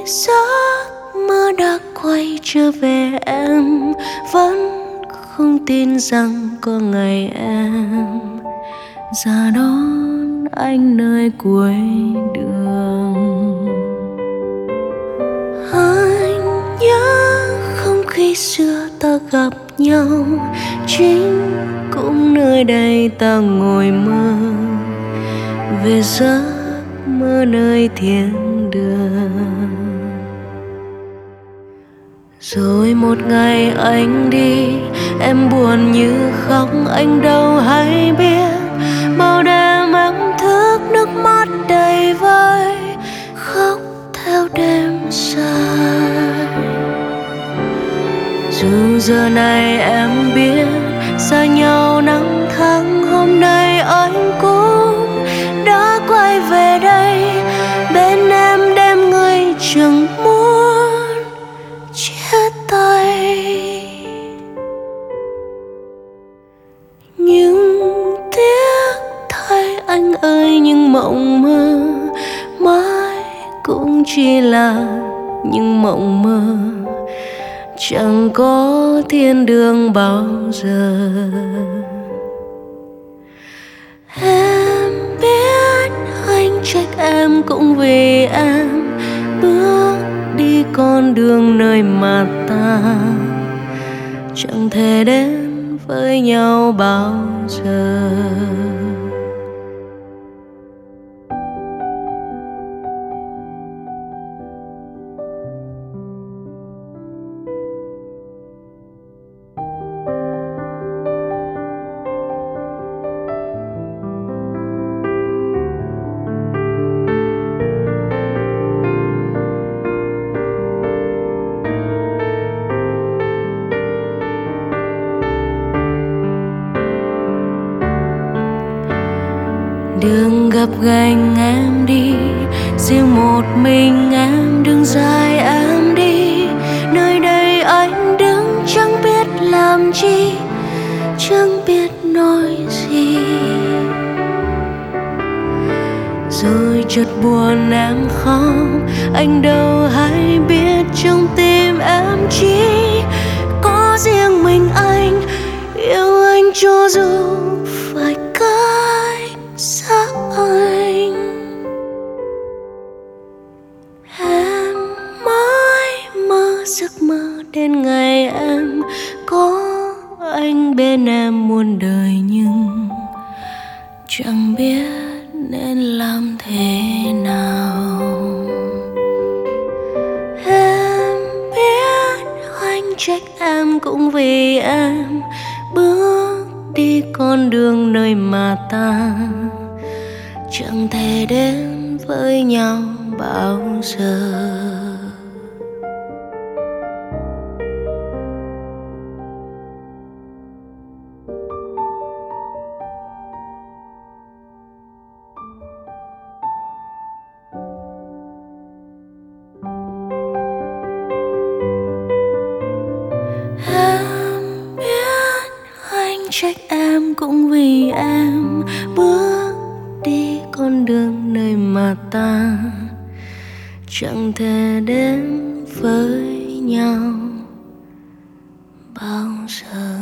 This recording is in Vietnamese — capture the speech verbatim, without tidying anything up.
giấc mơ đã quay trở về, em vẫn không tin rằng có ngày em ra đón anh nơi cuối đường. Anh nhớ không khí xưa ta gặp nhau, chính cũng nơi đây ta ngồi mơ về giấc mơ nơi thiên đường. Rồi một ngày anh đi, em buồn như khóc, anh đâu hay biết bao đêm em thức nước mắt đầy vơi, khóc theo đêm dài. Dù giờ này em biết xa nhau năm tháng, hôm nay anh cũng đã quay về đây bên em, đêm người chẳng muốn chia tay. Nhưng tiếc thay anh ơi, những mộng mơ mãi cũng chỉ là những mộng mơ, chẳng có thiên đường bao giờ. Em biết anh trách em cũng vì em bước đi con đường nơi mà ta chẳng thể đến với nhau bao giờ. Đường gập ghềnh em đi, riêng một mình em đường dài em đi. Nơi đây anh đứng chẳng biết làm chi, chẳng biết nói gì. Rồi chợt buồn em khóc, anh đâu hay biết trong tim em chỉ có riêng mình anh. Yêu anh cho dù phải cách xa anh. Em mãi mơ giấc mơ đến ngày em có anh bên em muôn đời, nhưng chẳng biết nên làm thế nào. Em biết anh trách em cũng vì em bước đi con đường nơi mà ta chẳng thể đến với nhau bao giờ. Em biết anh trách em cũng vì em bước đi con đường nơi mà ta chẳng thể đến với nhau bao giờ.